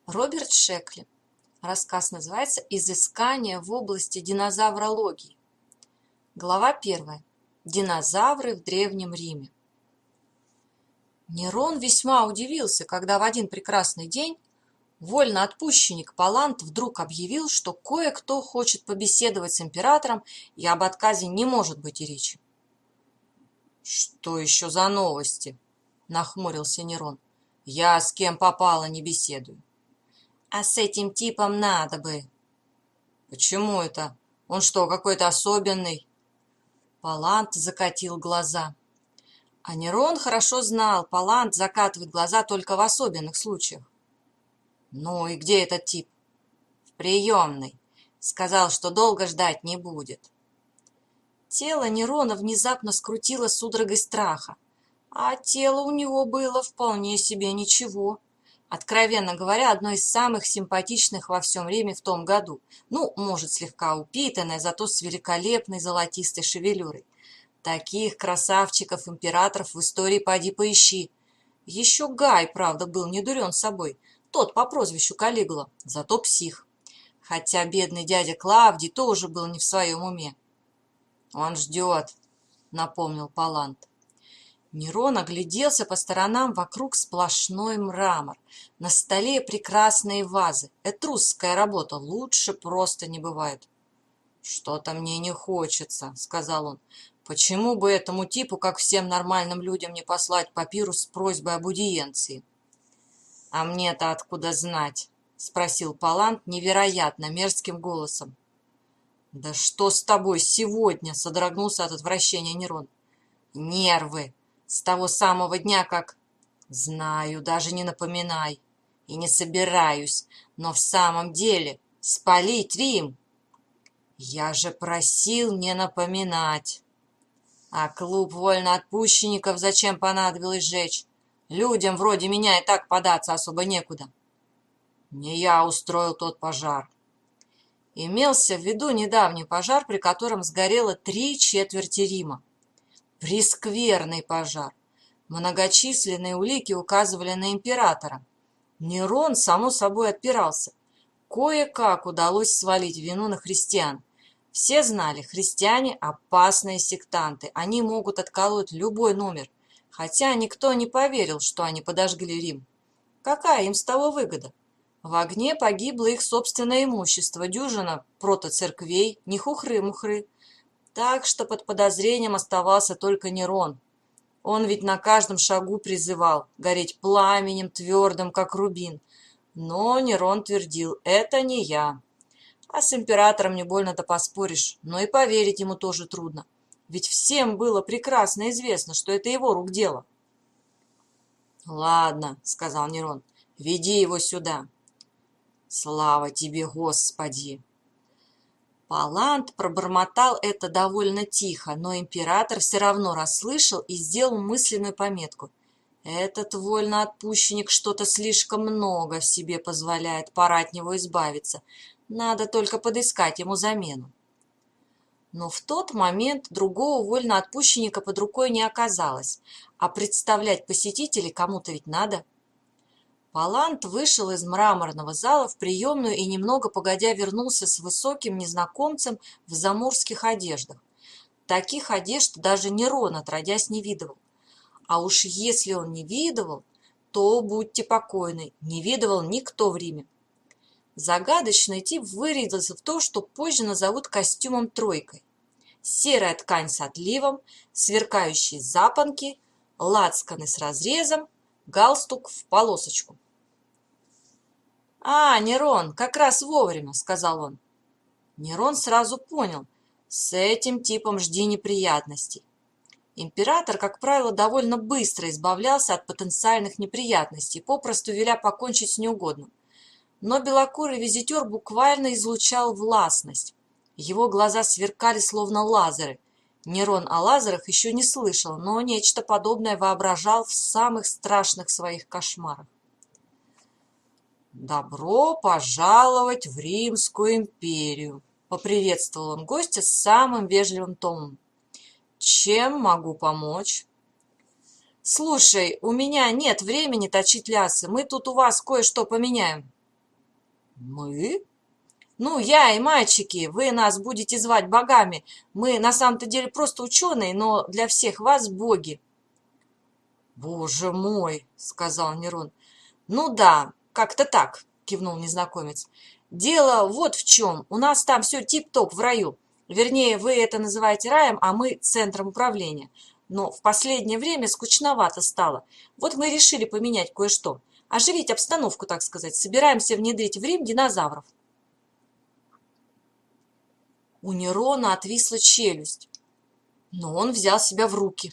Роберт Шекли. Рассказ называется «Изыскания в области динозаврологии». Глава 1. Динозавры в Древнем Риме. Нерон весьма удивился, когда в один прекрасный день вольноотпущенник Паллант вдруг объявил, что кое-кто хочет побеседовать с императором, и об отказе не может быть и речи. «Что еще за новости?» – нахмурился Нерон. «Я с кем попало не беседую». «А с этим типом надо бы». «Почему это? Он что, какой-то особенный?» Паллант закатил глаза. А Нерон хорошо знал, Паллант закатывает глаза только в особенных случаях. «Ну и где этот тип?» «В приемной. Сказал, что долго ждать не будет». Тело Нерона внезапно скрутило судорогой страха, а тело у него было вполне себе ничего. Откровенно говоря, одно из самых симпатичных во всем Риме в том году. Ну, может, слегка упитанное, зато с великолепной золотистой шевелюрой. Таких красавчиков-императоров в истории поди поищи. Еще Гай, правда, был не дурен собой. Тот по прозвищу Калигула, зато псих. Хотя бедный дядя Клавдий тоже был не в своем уме. «Он ждет», — напомнил Паллант. Нерон огляделся по сторонам, вокруг сплошной мрамор. На столе прекрасные вазы. Этрусская работа, лучше просто не бывает. «Что-то мне не хочется», — сказал он. «Почему бы этому типу, как всем нормальным людям, не послать папирус с просьбой об аудиенции?» «А мне-то откуда знать?» — спросил Паллант невероятно мерзким голосом. «Да что с тобой сегодня?» — содрогнулся от отвращения Нерон. «Нервы! С того самого дня, как...» «Знаю, даже не напоминай. И не собираюсь. Но в самом деле спалить Рим!» «Я же просил не напоминать!» «А клуб вольноотпущенников зачем понадобилось сжечь? Людям вроде меня и так податься особо некуда». «Не я устроил тот пожар». Имелся в виду недавний пожар, при котором сгорело 3/4 Рима. Прескверный пожар. Многочисленные улики указывали на императора. Нерон, само собой, отпирался. Кое-как удалось свалить вину на христиан. Все знали, христиане – опасные сектанты. Они могут отколоть любой номер. Хотя никто не поверил, что они подожгли Рим. Какая им с того выгода? В огне погибло их собственное имущество, дюжина протоцерквей, не хухры-мухры. Так что под подозрением оставался только Нерон. Он ведь на каждом шагу призывал гореть пламенем твердым, как рубин. Но Нерон твердил: «Это не я». А с императором не больно-то поспоришь, но и поверить ему тоже трудно. Ведь всем было прекрасно известно, что это его рук дело. «Ладно», — сказал Нерон, — «веди его сюда». «Слава тебе, Господи!» Паллант пробормотал это довольно тихо, но император все равно расслышал и сделал мысленную пометку. Этот вольноотпущенник что-то слишком много в себе позволяет, пора от него избавиться. Надо только подыскать ему замену. Но в тот момент другого вольноотпущенника под рукой не оказалось, а представлять посетителей кому-то ведь надо. Паллант вышел из мраморного зала в приемную и немного погодя вернулся с высоким незнакомцем в заморских одеждах. Таких одежд даже Нерон отродясь не видывал. А уж если он не видывал, то будьте покойны, не видывал никто в Риме. Загадочный тип вырядился в то, что позже назовут костюмом-тройкой. Серая ткань с отливом, сверкающие запонки, лацканы с разрезом, галстук в полосочку. «А, Нерон, как раз вовремя», — сказал он. Нерон сразу понял, с этим типом жди неприятностей. Император, как правило, довольно быстро избавлялся от потенциальных неприятностей, попросту веля покончить с неугодным. Но белокурый визитер буквально излучал властность. Его глаза сверкали словно лазеры. Нерон о лазерах еще не слышал, но нечто подобное воображал в самых страшных своих кошмарах. «Добро пожаловать в Римскую империю!» — поприветствовал он гостя с самым вежливым тоном. «Чем могу помочь?» «Слушай, у меня нет времени точить лясы, мы тут у вас кое-что поменяем». Мы? Ну, я и мальчики, вы нас будете звать богами. Мы на самом-то деле просто ученые, но для всех вас боги. Боже мой, сказал Нерон. Ну да, как-то так, кивнул незнакомец. Дело вот в чем. У нас там все тип-топ в раю. Вернее, вы это называете раем, а мы центром управления. Но в последнее время скучновато стало. Вот мы решили поменять кое-что. Оживить обстановку, так сказать. Собираемся внедрить в Рим динозавров. У Нерона отвисла челюсть, но он взял себя в руки.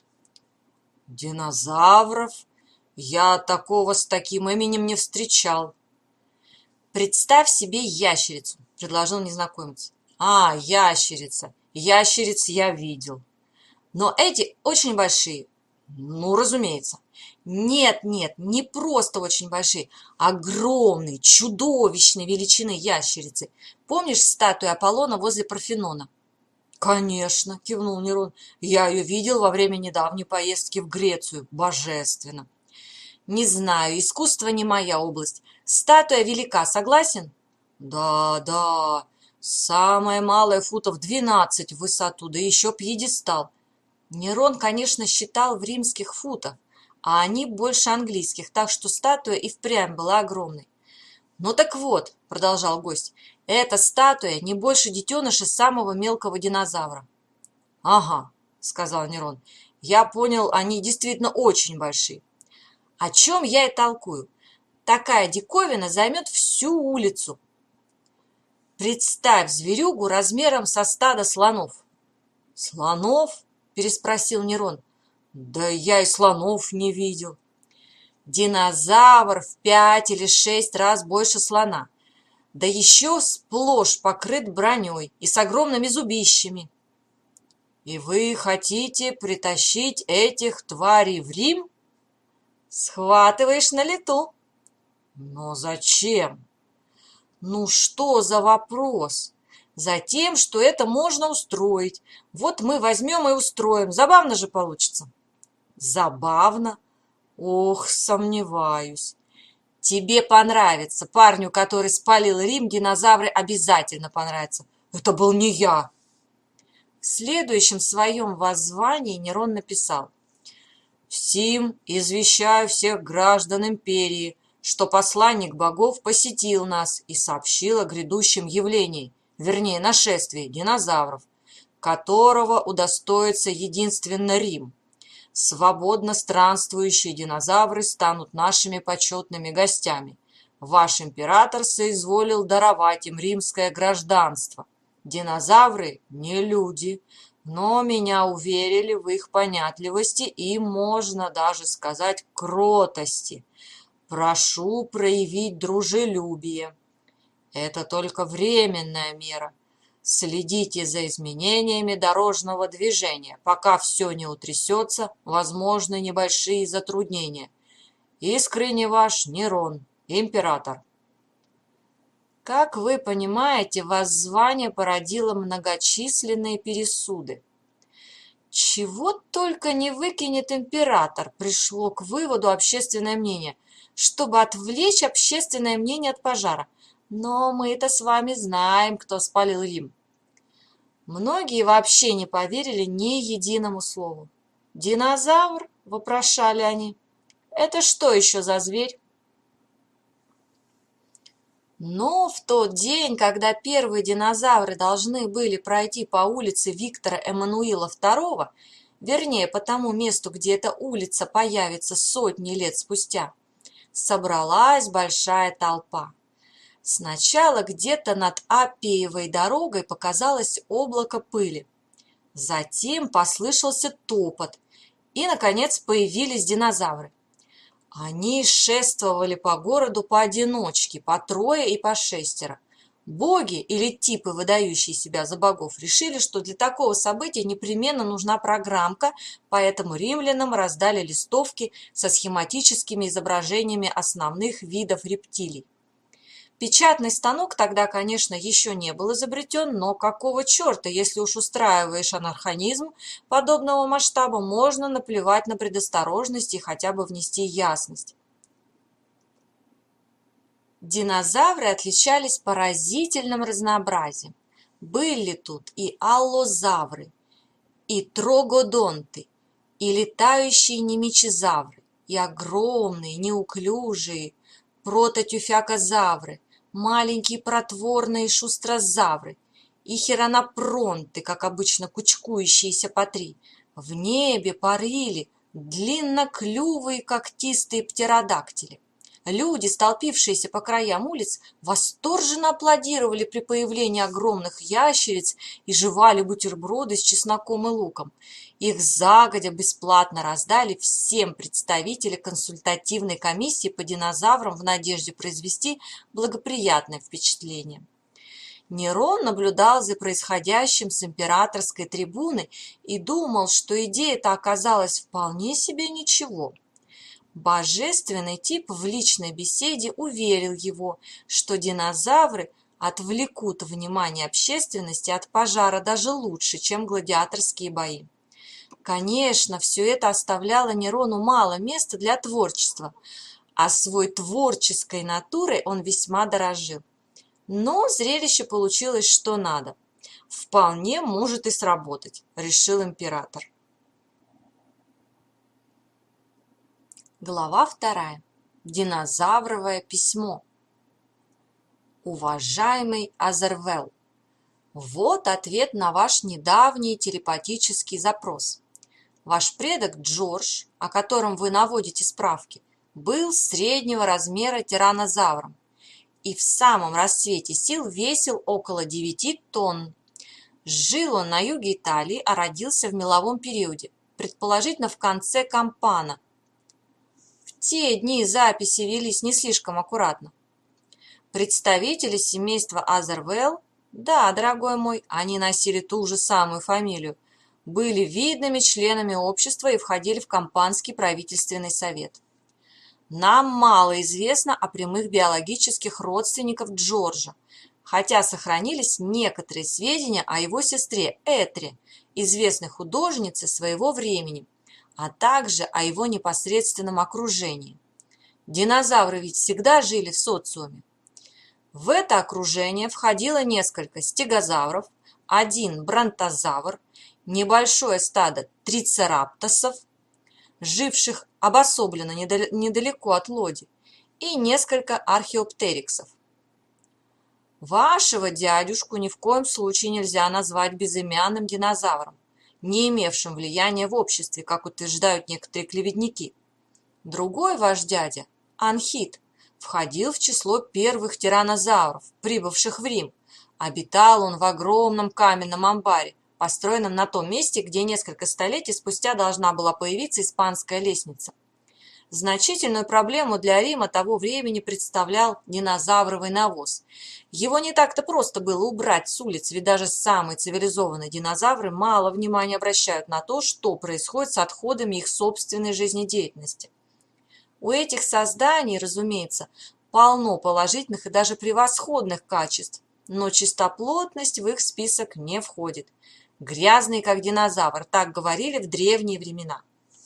Динозавров? Я такого с таким именем не встречал. Представь себе ящерицу, предложил незнакомец. А, ящерица. Ящериц я видел. Но эти очень большие. Ну, разумеется. Нет, нет, не просто очень большие. Огромные, чудовищной величины ящерицы. Помнишь статую Аполлона возле Парфенона? Конечно, кивнул Нерон. Я ее видел во время недавней поездки в Грецию. Божественно. Не знаю, искусство не моя область. Статуя велика, согласен? Да, да. Самая малая футов 12 в высоту, да еще пьедестал. Нерон, конечно, считал в римских футах, а они больше английских, так что статуя и впрямь была огромной. «Ну так вот», — продолжал гость, — «эта статуя не больше детеныша самого мелкого динозавра». «Ага», — сказал Нерон, — «я понял, они действительно очень большие». «О чем я и толкую? Такая диковина займет всю улицу. Представь зверюгу размером со стада слонов». «Слонов?» — переспросил Нерон. «Да я и слонов не видел». Динозавр в 5 или 6 раз больше слона, да еще сплошь покрыт броней и с огромными зубищами. И вы хотите притащить этих тварей в Рим? Схватываешь на лету. Но зачем? Ну что за вопрос? Затем, что это можно устроить. Вот мы возьмем и устроим. Забавно же получится. Забавно? Ох, сомневаюсь. Тебе понравится. Парню, который спалил Рим, динозавры обязательно понравятся. Это был не я. В следующем своем воззвании Нерон написал: «Сим извещаю всех граждан империи, что посланник богов посетил нас и сообщил о грядущем явлении, вернее, нашествии динозавров, которого удостоится единственно Рим. Свободно странствующие динозавры станут нашими почетными гостями. Ваш император соизволил даровать им римское гражданство. Динозавры не люди, но меня уверили в их понятливости и, можно даже сказать, кротости. Прошу проявить дружелюбие. Это только временная мера. Следите за изменениями дорожного движения. Пока все не утрясется, возможны небольшие затруднения. Искренне ваш Нерон, император». Как вы понимаете, воззвание породило многочисленные пересуды. Чего только не выкинет император, пришло к выводу общественное мнение, чтобы отвлечь общественное мнение от пожара. Но мы-то с вами знаем, кто спалил Рим. Многие вообще не поверили ни единому слову. «Динозавр?» – вопрошали они. «Это что еще за зверь?» Но в тот день, когда первые динозавры должны были пройти по улице Виктора Эммануила II, вернее, по тому месту, где эта улица появится сотни лет спустя, собралась большая толпа. Сначала где-то над Аппиевой дорогой показалось облако пыли. Затем послышался топот, и, наконец, появились динозавры. Они шествовали по городу поодиночке, по трое и по шестеро. Боги или типы, выдающие себя за богов, решили, что для такого события непременно нужна программка, поэтому римлянам раздали листовки со схематическими изображениями основных видов рептилий. Печатный станок тогда, конечно, еще не был изобретен, но какого черта, если уж устраиваешь анархонизм подобного масштаба, можно наплевать на предосторожность и хотя бы внести ясность. Динозавры отличались поразительным разнообразием. Были тут и аллозавры, и трогодонты, и летающие немичезавры, и огромные, неуклюжие прототюфякозавры, маленькие протворные шустрозавры, и хиронопронты, как обычно кучкующиеся по три. В небе парили длинноклювые когтистые птеродактили. Люди, столпившиеся по краям улиц, восторженно аплодировали при появлении огромных ящериц и жевали бутерброды с чесноком и луком. Их загодя бесплатно раздали всем представители консультативной комиссии по динозаврам в надежде произвести благоприятное впечатление. Нерон наблюдал за происходящим с императорской трибуны и думал, что идея-то оказалась вполне себе ничего. Божественный тип в личной беседе уверил его, что динозавры отвлекут внимание общественности от пожара даже лучше, чем гладиаторские бои. Конечно, все это оставляло Нерону мало места для творчества, а свой творческой натурой он весьма дорожил. Но зрелище получилось что надо. Вполне может и сработать, решил император. Глава 2. Динозавровое письмо. Уважаемый Азервелл, вот ответ на ваш недавний телепатический запрос. Ваш предок Джордж, о котором вы наводите справки, был среднего размера тираннозавром и в самом расцвете сил весил около 9 тонн. Жил он на юге Италии, а родился в меловом периоде, предположительно в конце Кампана. В те дни записи велись не слишком аккуратно. Представители семейства Азервелл, да, дорогой мой, они носили ту же самую фамилию, были видными членами общества и входили в Кампанский правительственный совет. Нам мало известно о прямых биологических родственниках Джорджа, хотя сохранились некоторые сведения о его сестре Этре, известной художнице своего времени, а также о его непосредственном окружении. Динозавры ведь всегда жили в социуме. В это окружение входило несколько стегозавров, один бронтозавр, небольшое стадо трицераптосов, живших обособленно недалеко от лоди, и несколько археоптериксов. Вашего дядюшку ни в коем случае нельзя назвать безымянным динозавром, не имевшим влияния в обществе, как утверждают некоторые клеветники. Другой ваш дядя, Анхит, входил в число первых тираннозавров, прибывших в Рим. Обитал он в огромном каменном амбаре, построенном на том месте, где несколько столетий спустя должна была появиться испанская лестница. Значительную проблему для Рима того времени представлял динозавровый навоз. Его не так-то просто было убрать с улиц, ведь даже самые цивилизованные динозавры мало внимания обращают на то, что происходит с отходами их собственной жизнедеятельности. У этих созданий, разумеется, полно положительных и даже превосходных качеств, но чистоплотность в их список не входит. Грязный, как динозавр, так говорили в древние времена.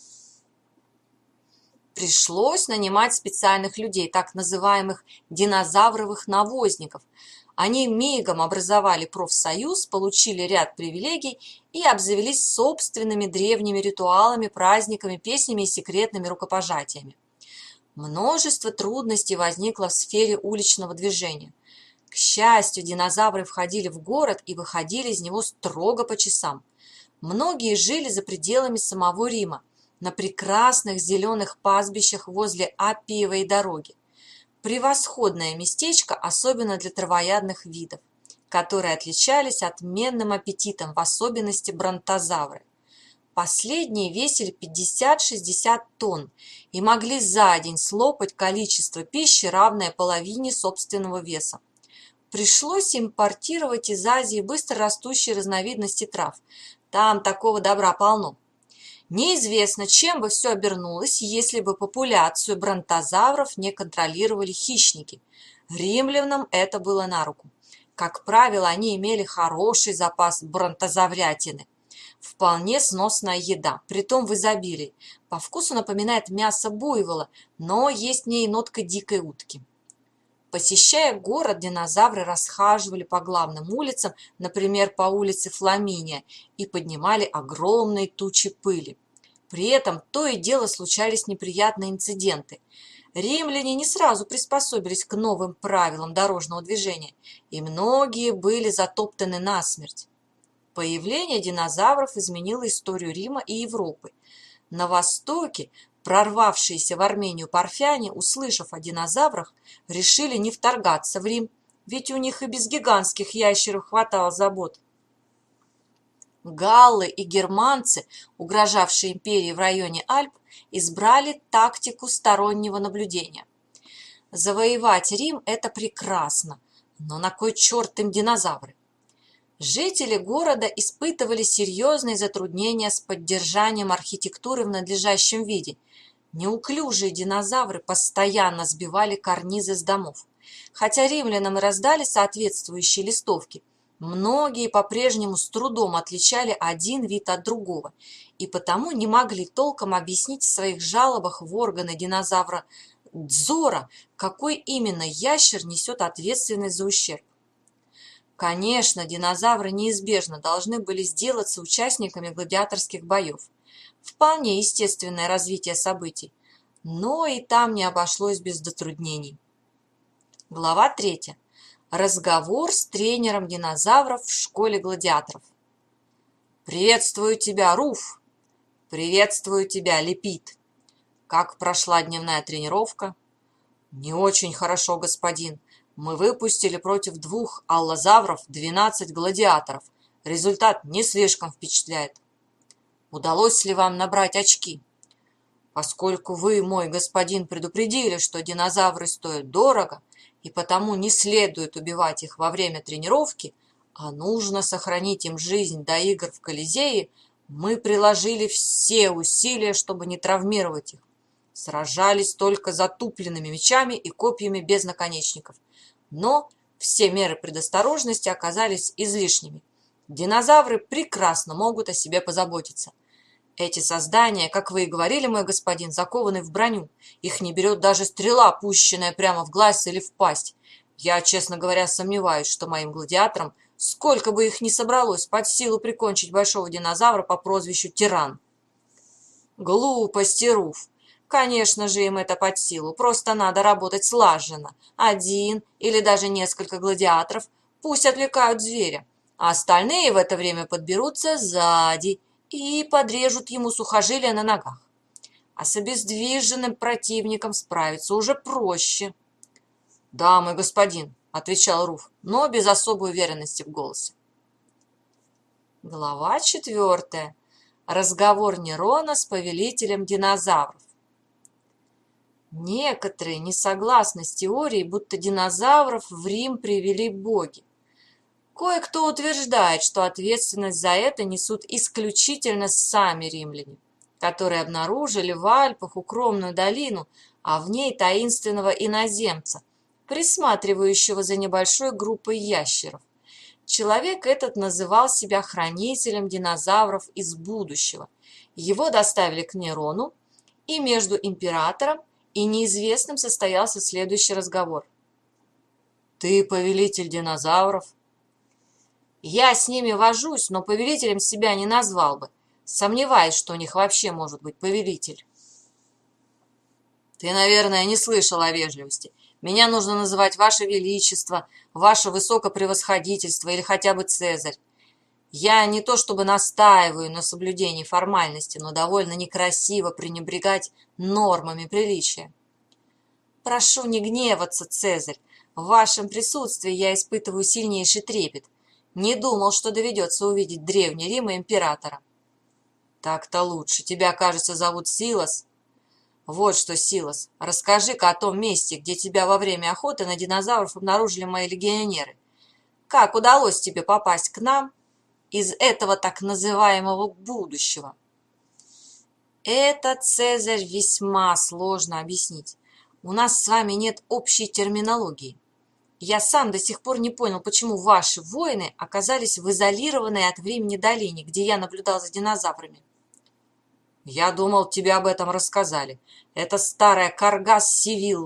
Пришлось нанимать специальных людей, так называемых динозавровых навозников. Они мигом образовали профсоюз, получили ряд привилегий и обзавелись собственными древними ритуалами, праздниками, песнями и секретными рукопожатиями. Множество трудностей возникло в сфере уличного движения. К счастью, динозавры входили в город и выходили из него строго по часам. Многие жили за пределами самого Рима, на прекрасных зеленых пастбищах возле Аппиевой дороги. Превосходное местечко, особенно для травоядных видов, которые отличались отменным аппетитом, в особенности бронтозавры. Последние весили 50-60 тонн и могли за день слопать количество пищи, равное половине собственного веса. Пришлось импортировать из Азии быстро растущие разновидности трав. Там такого добра полно. Неизвестно, чем бы все обернулось, если бы популяцию бронтозавров не контролировали хищники. Римлянам это было на руку. Как правило, они имели хороший запас бронтозаврятины. Вполне сносная еда, притом в изобилии. По вкусу напоминает мясо буйвола, но есть в ней нотка дикой утки. Посещая город, динозавры расхаживали по главным улицам, например, по улице Фламиния, и поднимали огромные тучи пыли. При этом то и дело случались неприятные инциденты. Римляне не сразу приспособились к новым правилам дорожного движения, и многие были затоптаны насмерть. Появление динозавров изменило историю Рима и Европы. На востоке прорвавшиеся в Армению парфяне, услышав о динозаврах, решили не вторгаться в Рим, ведь у них и без гигантских ящеров хватало забот. Галлы и германцы, угрожавшие империи в районе Альп, избрали тактику стороннего наблюдения. Завоевать Рим – это прекрасно, но на кой черт им динозавры? Жители города испытывали серьезные затруднения с поддержанием архитектуры в надлежащем виде. Неуклюжие динозавры постоянно сбивали карнизы с домов. Хотя римлянам и раздали соответствующие листовки, многие по-прежнему с трудом отличали один вид от другого и потому не могли толком объяснить в своих жалобах в органы динозавра Дзора, какой именно ящер несет ответственность за ущерб. Конечно, динозавры неизбежно должны были сделаться участниками гладиаторских боев. Вполне естественное развитие событий, но и там не обошлось без затруднений. Глава 3. Разговор с тренером динозавров в школе гладиаторов. «Приветствую тебя, Руф!» «Приветствую тебя, Лепит!» «Как прошла дневная тренировка?» «Не очень хорошо, господин. Мы выпустили против 2 аллозавров 12 гладиаторов. Результат не слишком впечатляет. Удалось ли вам набрать очки? Поскольку вы, мой господин, предупредили, что динозавры стоят дорого, и потому не следует убивать их во время тренировки, а нужно сохранить им жизнь до игр в Колизее, мы приложили все усилия, чтобы не травмировать их. Сражались только затупленными мечами и копьями без наконечников. Но все меры предосторожности оказались излишними. Динозавры прекрасно могут о себе позаботиться. Эти создания, как вы и говорили, мой господин, закованы в броню. Их не берет даже стрела, пущенная прямо в глаз или в пасть. Я, честно говоря, сомневаюсь, что моим гладиаторам, сколько бы их ни собралось, под силу прикончить большого динозавра по прозвищу Тиран. Глупости, Руф. Конечно же, им это под силу, просто надо работать слаженно. Один или даже несколько гладиаторов пусть отвлекают зверя, а остальные в это время подберутся сзади и подрежут ему сухожилия на ногах. А с обездвиженным противником справиться уже проще. «Да, мой господин», — отвечал Руф, но без особой уверенности в голосе. Глава 4. Разговор Нерона с повелителем динозавров. Некоторые не согласны с теорией, будто динозавров в Рим привели боги. Кое-кто утверждает, что ответственность за это несут исключительно сами римляне, которые обнаружили в Альпах укромную долину, а в ней таинственного иноземца, присматривающего за небольшой группой ящеров. Человек этот называл себя хранителем динозавров из будущего. Его доставили к Нерону, и между императором и неизвестным состоялся следующий разговор. «Ты повелитель динозавров?» «Я с ними вожусь, но повелителем себя не назвал бы. Сомневаюсь, что у них вообще может быть повелитель». «Ты, наверное, не слышал о вежливости. Меня нужно называть Ваше Величество, Ваше Высокопревосходительство или хотя бы Цезарь. Я не то чтобы настаиваю на соблюдении формальности, но довольно некрасиво пренебрегать нормами приличия. Прошу не гневаться, Цезарь. В вашем присутствии я испытываю сильнейший трепет. Не думал, что доведется увидеть Древний Рим и императора. Так-то лучше. Тебя, кажется, зовут Силас. Вот что, Силас, расскажи-ка о том месте, где тебя во время охоты на динозавров обнаружили мои легионеры. Как удалось тебе попасть к нам из этого так называемого будущего? Это, Цезарь, весьма сложно объяснить. У нас с вами нет общей терминологии. Я сам до сих пор не понял, почему ваши воины оказались в изолированной от времени долине, где я наблюдал за динозаврами. Я думал, тебе об этом рассказали. Это старая карга Сивилла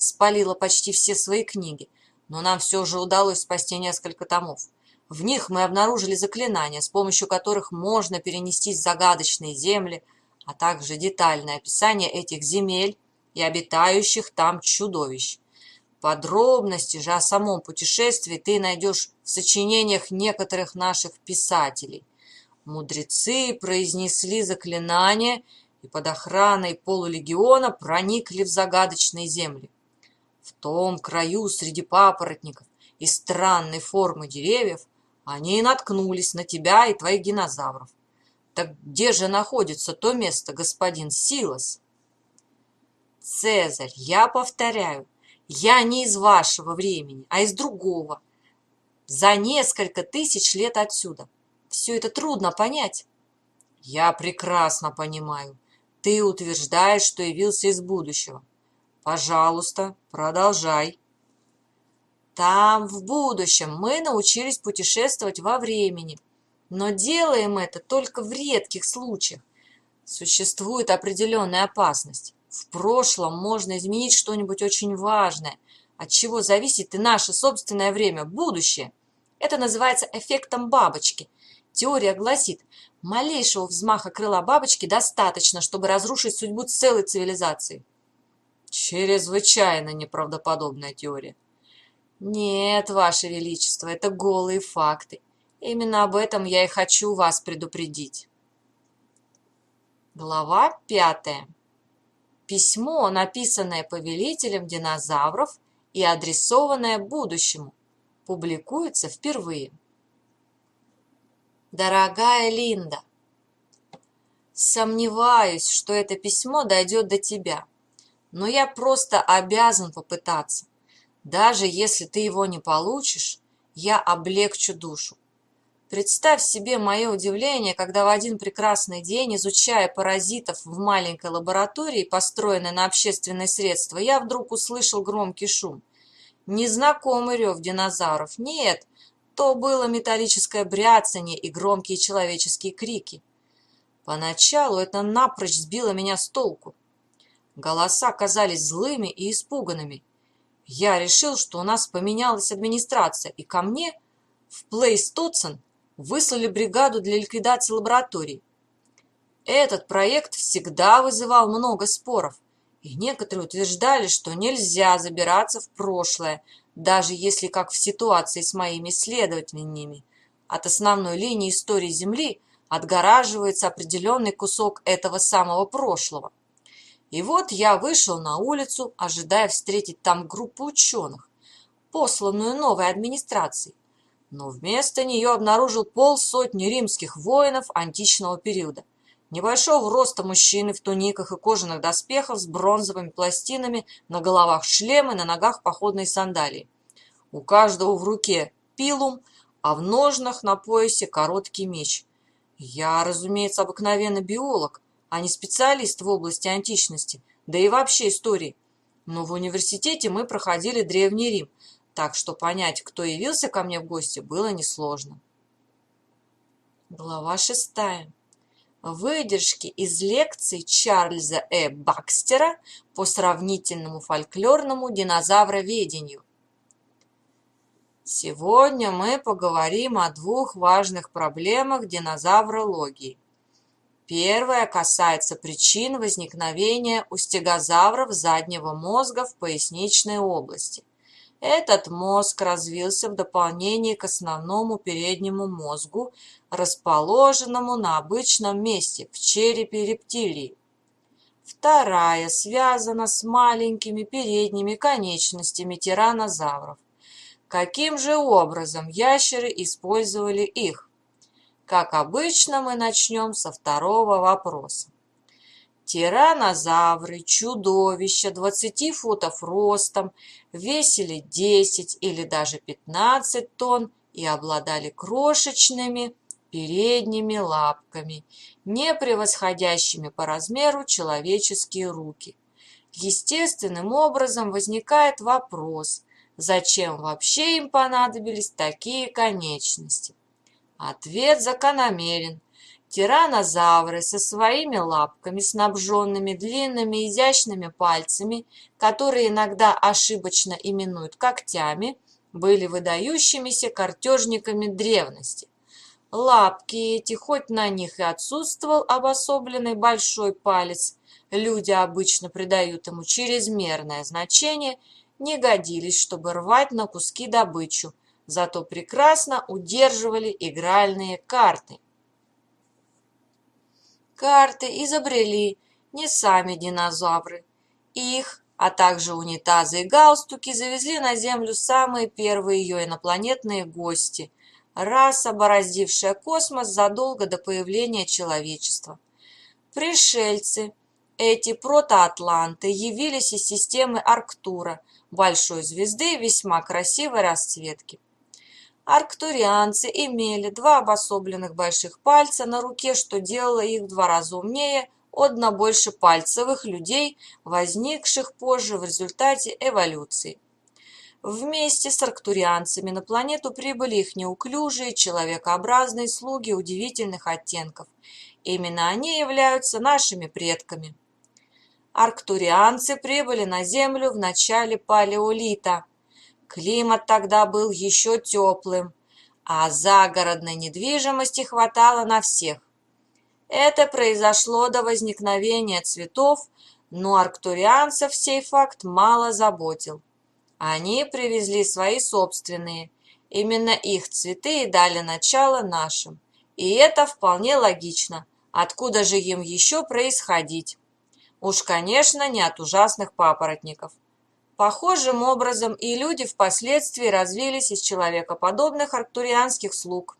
спалила почти все свои книги, но нам все же удалось спасти несколько томов. В них мы обнаружили заклинания, с помощью которых можно перенестись в загадочные земли, а также детальное описание этих земель и обитающих там чудовищ. Подробности же о самом путешествии ты найдешь в сочинениях некоторых наших писателей. Мудрецы произнесли заклинания и под охраной полулегиона проникли в загадочные земли. В том краю среди папоротников и странной формы деревьев они и наткнулись на тебя и твоих динозавров. Так где же находится то место, господин Силос? Цезарь, я повторяю, я не из вашего времени, а из другого. За несколько тысяч лет отсюда. Все это трудно понять. Я прекрасно понимаю. Ты утверждаешь, что явился из будущего. Пожалуйста, продолжай. Там, в будущем, мы научились путешествовать во времени, но делаем это только в редких случаях. Существует определенная опасность. В прошлом можно изменить что-нибудь очень важное, от чего зависит и наше собственное время, будущее. Это называется эффектом бабочки. Теория гласит, малейшего взмаха крыла бабочки достаточно, чтобы разрушить судьбу целой цивилизации. Чрезвычайно неправдоподобная теория. Нет, Ваше Величество, это голые факты. Именно об этом я и хочу вас предупредить. Глава 5. Письмо, написанное повелителем динозавров и адресованное будущему, публикуется впервые. Дорогая Линда, сомневаюсь, что это письмо дойдет до тебя, но я просто обязан попытаться. Даже если ты его не получишь, я облегчу душу. Представь себе мое удивление, когда в один прекрасный день, изучая паразитов в маленькой лаборатории, построенной на общественные средства, я вдруг услышал громкий шум. Незнакомый рев динозавров. Нет, то было металлическое бряцание и громкие человеческие крики. Поначалу это напрочь сбило меня с толку. Голоса казались злыми и испуганными. Я решил, что у нас поменялась администрация, и ко мне в Плейстоцен выслали бригаду для ликвидации лабораторий. Этот проект всегда вызывал много споров, и некоторые утверждали, что нельзя забираться в прошлое, даже если, как в ситуации с моими исследованиями, от основной линии истории Земли отгораживается определенный кусок этого самого прошлого. И вот я вышел на улицу, ожидая встретить там группу ученых, посланную новой администрацией, но вместо нее обнаружил полсотни римских воинов античного периода, небольшого роста мужчины в туниках и кожаных доспехах с бронзовыми пластинами, на головах шлемы, на ногах походные сандалии. У каждого в руке пилум, а в ножнах на поясе короткий меч. Я, разумеется, обыкновенный биолог, а не специалист в области античности, да и вообще истории. Но в университете мы проходили Древний Рим, так что понять, кто явился ко мне в гости, было несложно. Глава 6. Выдержки из лекций Чарльза Бакстера по сравнительному фольклорному динозавроведению. Сегодня мы поговорим о двух важных проблемах динозаврологии. Первая касается причин возникновения у стегозавров заднего мозга в поясничной области. Этот мозг развился в дополнение к основному переднему мозгу, расположенному на обычном месте, в черепе рептилии. Вторая связана с маленькими передними конечностями тираннозавров. Каким же образом ящеры использовали их? Как обычно, мы начнем со второго вопроса. Тираннозавры, чудовища 20 футов ростом, весили 10 или даже 15 тонн и обладали крошечными передними лапками, не превосходящими по размеру человеческие руки. Естественным образом возникает вопрос, зачем вообще им понадобились такие конечности? Ответ закономерен. Тираннозавры со своими лапками, снабженными длинными изящными пальцами, которые иногда ошибочно именуют когтями, были выдающимися картежниками древности. Лапки эти, хоть на них и отсутствовал обособленный большой палец, люди обычно придают ему чрезмерное значение, не годились, чтобы рвать на куски добычу, зато прекрасно удерживали игральные карты. Карты изобрели не сами динозавры. Их, а также унитазы и галстуки завезли на Землю самые первые ее инопланетные гости, раса, бороздившая космос задолго до появления человечества. Пришельцы, эти протоатланты, явились из системы Арктура, большой звезды весьма красивой расцветки. Арктурианцы имели два обособленных больших пальца на руке, что делало их в 2 раза умнее однобольшепальцевых людей, возникших позже в результате эволюции. Вместе с арктурианцами на планету прибыли их неуклюжие, человекообразные слуги удивительных оттенков. Именно они являются нашими предками. Арктурианцы прибыли на Землю в начале палеолита. Климат тогда был еще теплым, а загородной недвижимости хватало на всех. Это произошло до возникновения цветов, но арктурианцев сей факт мало заботил. Они привезли свои собственные, именно их цветы и дали начало нашим. И это вполне логично, откуда же им еще происходить? Уж, конечно, не от ужасных папоротников. Похожим образом и люди впоследствии развились из человекоподобных арктурианских слуг.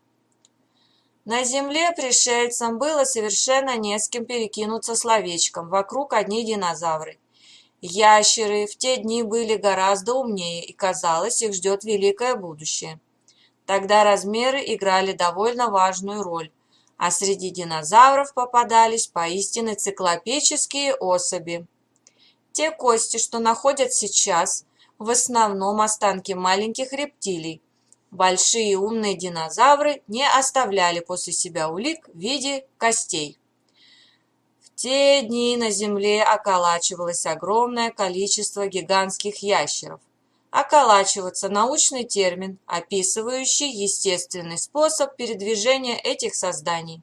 На Земле пришельцам было совершенно не с кем перекинуться словечком, вокруг одни динозавры. Ящеры в те дни были гораздо умнее, и, казалось, их ждет великое будущее. Тогда размеры играли довольно важную роль, а среди динозавров попадались поистине циклопические особи. Те кости, что находят сейчас, в основном останки маленьких рептилий. Большие умные динозавры не оставляли после себя улик в виде костей. В те дни на Земле околачивалось огромное количество гигантских ящеров. Околачиваться – научный термин, описывающий естественный способ передвижения этих созданий.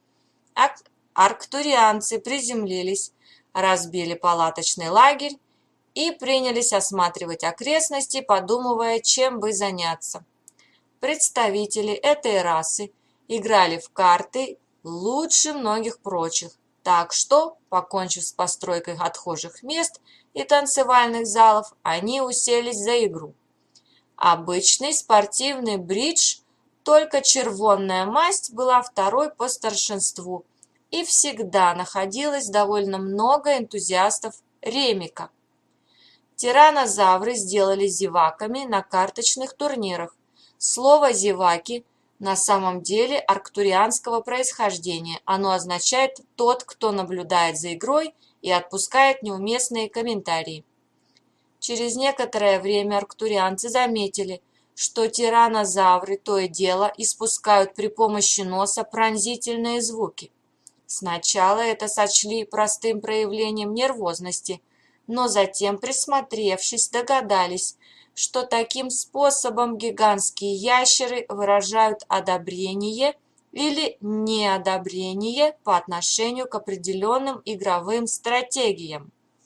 Арктурианцы приземлились, разбили палаточный лагерь и принялись осматривать окрестности, подумывая, чем бы заняться. Представители этой расы играли в карты лучше многих прочих, так что, покончив с постройкой отхожих мест и танцевальных залов, они уселись за игру. Обычный спортивный бридж, только червонная масть была второй по старшинству, и всегда находилось довольно много энтузиастов ремика. Тираннозавры сделались зеваками на карточных турнирах. Слово «зеваки» на самом деле арктурианского происхождения. Оно означает «тот, кто наблюдает за игрой и отпускает неуместные комментарии». Через некоторое время арктурианцы заметили, что тираннозавры то и дело испускают при помощи носа пронзительные звуки. Сначала это сочли простым проявлением нервозности, но затем, присмотревшись, догадались, что таким способом гигантские ящеры выражают одобрение или неодобрение по отношению к определенным игровым стратегиям.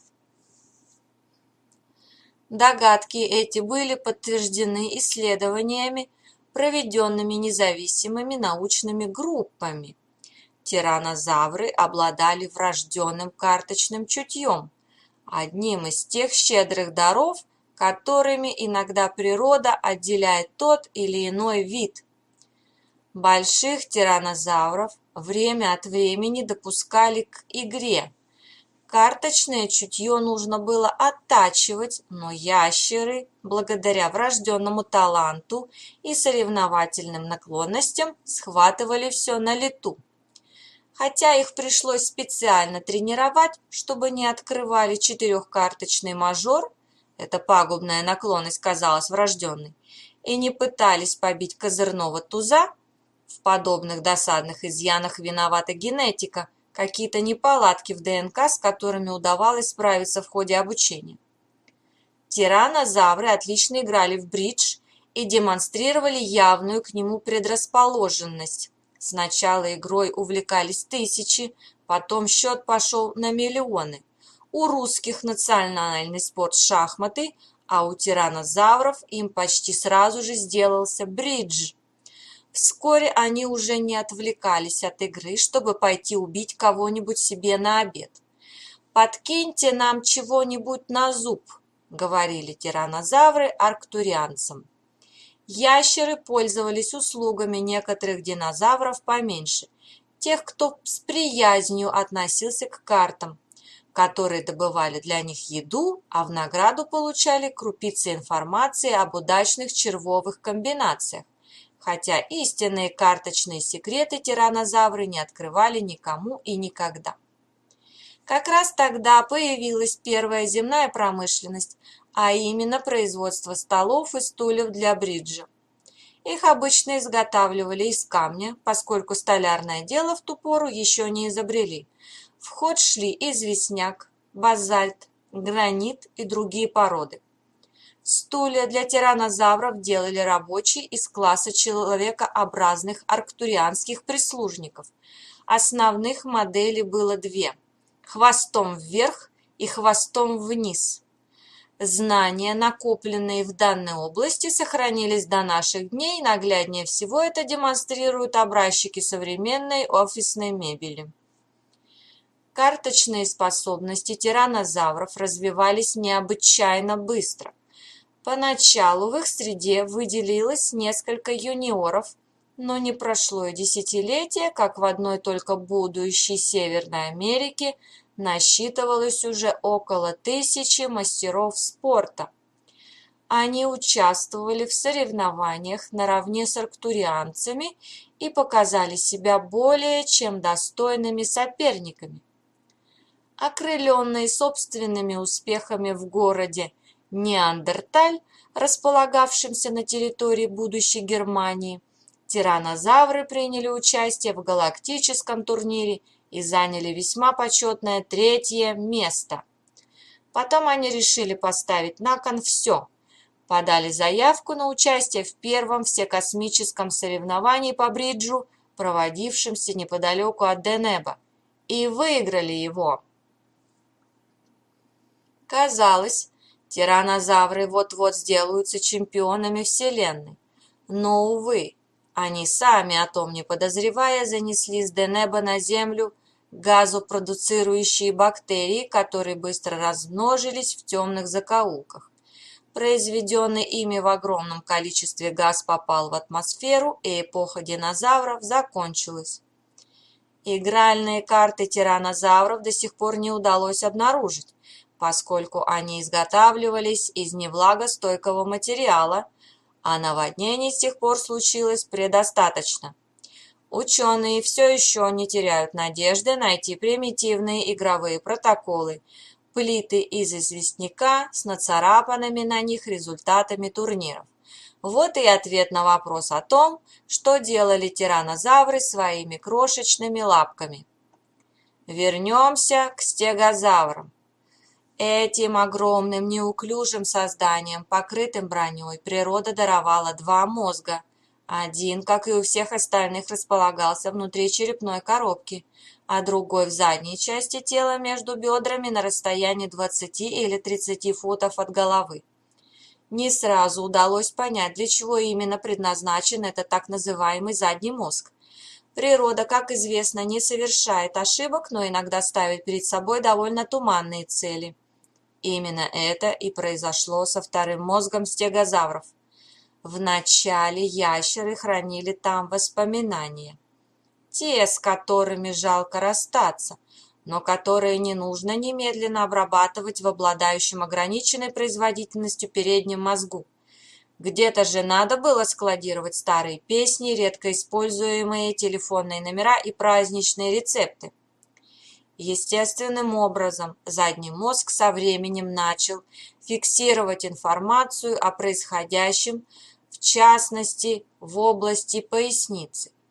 Догадки эти были подтверждены исследованиями, проведенными независимыми научными группами. Тираннозавры обладали врожденным карточным чутьем, одним из тех щедрых даров, которыми иногда природа отделяет тот или иной вид. Больших тираннозавров время от времени допускали к игре. Карточное чутье нужно было оттачивать, но ящеры, благодаря врожденному таланту и соревновательным наклонностям, схватывали все на лету. Хотя их пришлось специально тренировать, чтобы не открывали 4-карточный мажор, эта пагубная наклонность казалась врожденной, и не пытались побить козырного туза, В подобных досадных изъянах виновата генетика, какие-то неполадки в ДНК, с которыми удавалось справиться в ходе обучения. Тираннозавры отлично играли в бридж и демонстрировали явную к нему предрасположенность. Сначала игрой увлекались тысячи, потом счет пошел на миллионы. У русских национальный спорт шахматы, а у тираннозавров им почти сразу же сделался бридж. Вскоре они уже не отвлекались от игры, чтобы пойти убить кого-нибудь себе на обед. «Подкиньте нам чего-нибудь на зуб», — говорили тираннозавры арктурианцам. Ящеры пользовались услугами некоторых динозавров поменьше, тех, кто с приязнью относился к картам, которые добывали для них еду, а в награду получали крупицы информации об удачных червовых комбинациях, хотя истинные карточные секреты тираннозавры не открывали никому и никогда. Как раз тогда появилась первая земная промышленность, а именно производство столов и стульев для бриджа. Их обычно изготавливали из камня, поскольку столярное дело в ту пору еще не изобрели. В ход шли известняк, базальт, гранит и другие породы. Стулья для тираннозавров делали рабочие из класса человекообразных арктурианских прислужников. Основных моделей было две – хвостом вверх и хвостом вниз. Знания, накопленные в данной области, сохранились до наших дней, нагляднее всего это демонстрируют образчики современной офисной мебели. Карточные способности тираннозавров развивались необычайно быстро. Поначалу в их среде выделилось несколько юниоров, но не прошло и десятилетия, как в одной только будущей Северной Америке насчитывалось уже около 1000 мастеров спорта. Они участвовали в соревнованиях наравне с арктурианцами и показали себя более чем достойными соперниками. Окрыленные собственными успехами в городе Неандерталь, располагавшемся на территории будущей Германии, тираннозавры приняли участие в галактическом турнире и заняли весьма почетное 3-е место. Потом они решили поставить на кон все. Подали заявку на участие в первом всекосмическом соревновании по бриджу, проводившемся неподалеку от Денеба, и выиграли его. Казалось, тираннозавры вот-вот сделаются чемпионами Вселенной. Но, увы, они сами, о том не подозревая, занесли с Денеба на Землю газопродуцирующие бактерии, которые быстро размножились в темных закоулках. Произведенный ими в огромном количестве газ попал в атмосферу, и эпоха динозавров закончилась. Игральные карты тираннозавров до сих пор не удалось обнаружить, поскольку они изготавливались из невлагостойкого материала, а наводнений с тех пор случилось предостаточно. Ученые все еще не теряют надежды найти примитивные игровые протоколы, плиты из известняка с нацарапанными на них результатами турниров. Вот и ответ на вопрос о том, что делали тираннозавры своими крошечными лапками. Вернемся к стегозаврам. Этим огромным неуклюжим созданиям, покрытым броней, природа даровала два мозга. Один, как и у всех остальных, располагался внутри черепной коробки, а другой в задней части тела между бедрами на расстоянии 20 или 30 футов от головы. Не сразу удалось понять, для чего именно предназначен этот так называемый задний мозг. Природа, как известно, не совершает ошибок, но иногда ставит перед собой довольно туманные цели. Именно это и произошло со вторым мозгом стегозавров. Вначале ящеры хранили там воспоминания. Те, с которыми жалко расстаться, но которые не нужно немедленно обрабатывать в обладающем ограниченной производительностью переднем мозгу. Где-то же надо было складировать старые песни, редко используемые телефонные номера и праздничные рецепты. Естественным образом задний мозг со временем начал фиксировать информацию о происходящем, в частности, в области поясницы.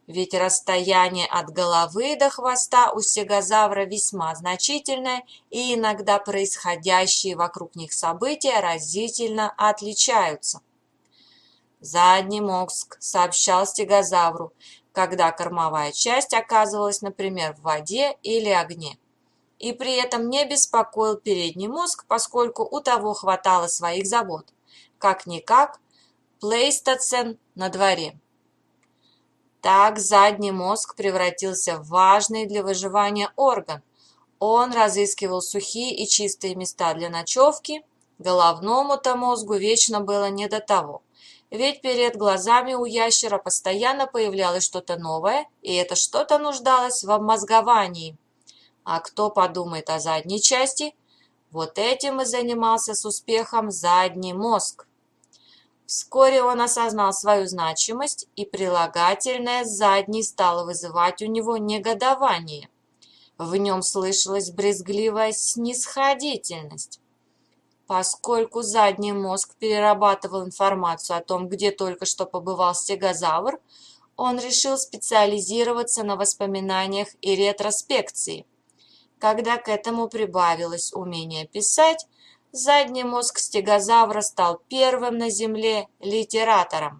ведь расстояние от головы до хвоста у стегозавра весьма значительное, и иногда происходящие вокруг них события разительно отличаются. Задний мозг сообщал стегозавру, когда кормовая часть оказывалась, например, в воде или огне, и при этом не беспокоил передний мозг, поскольку у того хватало своих забот. Как-никак, плейстоцен на дворе. Так задний мозг превратился в важный для выживания орган. Он разыскивал сухие и чистые места для ночевки. Головному-то мозгу вечно было не до того. Ведь перед глазами у ящера постоянно появлялось что-то новое, и это что-то нуждалось в обмозговании. А кто подумает о задней части? Вот этим и занимался с успехом задний мозг. Вскоре он осознал свою значимость, и прилагательное «задний» стало вызывать у него негодование. В нем слышалась брезгливая снисходительность. Поскольку задний мозг перерабатывал информацию о том, где только что побывал стегозавр, он решил специализироваться на воспоминаниях и ретроспекции. Когда к этому прибавилось умение писать, задний мозг стегозавра стал первым на Земле литератором.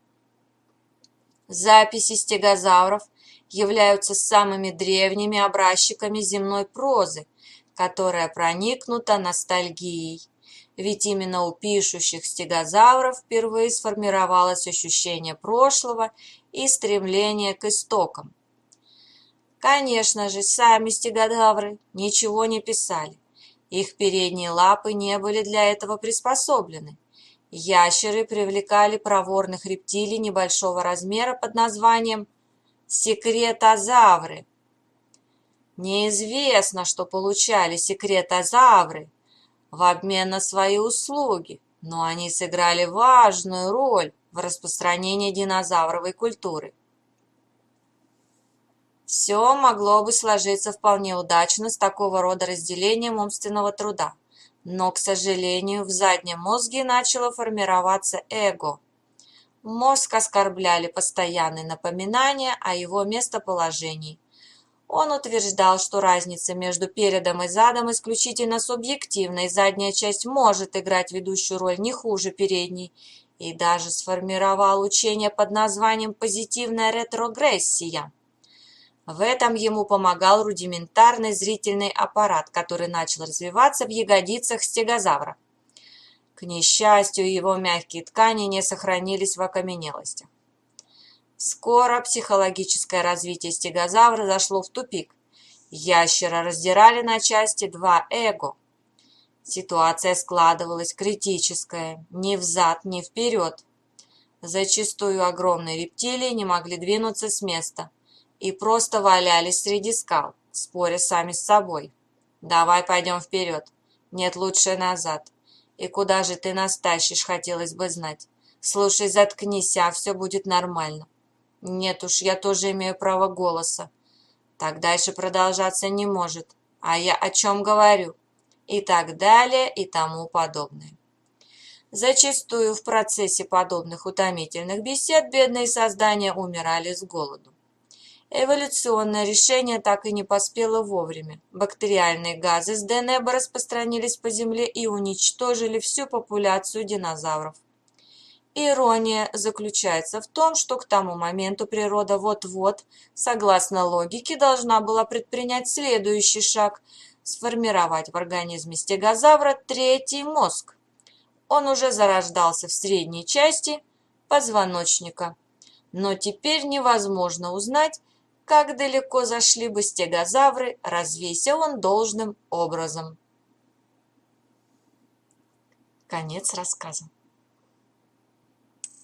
Записи стегозавров являются самыми древними образчиками земной прозы, которая проникнута ностальгией. Ведь именно у пишущих стегозавров впервые сформировалось ощущение прошлого и стремление к истокам. Конечно же, сами стегозавры ничего не писали. Их передние лапы не были для этого приспособлены. Ящеры привлекали проворных рептилий небольшого размера под названием секретозавры. Неизвестно, что получали секретозавры в обмен на свои услуги, но они сыграли важную роль в распространении динозавровой культуры. Все могло бы сложиться вполне удачно с такого рода разделением умственного труда, но, к сожалению, в заднем мозге начало формироваться эго. Мозг оскорбляли постоянные напоминания о его местоположении. Он утверждал, что разница между передом и задом исключительно субъективна, и задняя часть может играть ведущую роль не хуже передней, и даже сформировал учение под названием «позитивная ретрогрессия». В этом ему помогал рудиментарный зрительный аппарат, который начал развиваться в ягодицах стегозавра. К несчастью, его мягкие ткани не сохранились в окаменелостях. Скоро психологическое развитие стегозавра зашло в тупик. Ящера раздирали на части два эго. Ситуация складывалась критическая, ни взад, ни вперед. Зачастую огромные рептилии не могли двинуться с места и просто валялись среди скал, споря сами с собой. «Давай пойдем вперед. Нет, лучше назад. И куда же ты нас тащишь, хотелось бы знать. Слушай, заткнись, а все будет нормально. Нет уж, я тоже имею право голоса. Так дальше продолжаться не может. А я о чем говорю?» И так далее, и тому подобное. Зачастую в процессе подобных утомительных бесед бедные создания умирали с голоду. Эволюционное решение так и не поспело вовремя. Бактериальные газы с ДНБ распространились по Земле и уничтожили всю популяцию динозавров. Ирония заключается в том, что к тому моменту природа вот-вот, согласно логике, должна была предпринять следующий шаг – сформировать в организме стегозавра третий мозг. Он уже зарождался в средней части позвоночника. Но теперь невозможно узнать, как далеко зашли бы стегозавры, развейся он должным образом. Конец рассказа.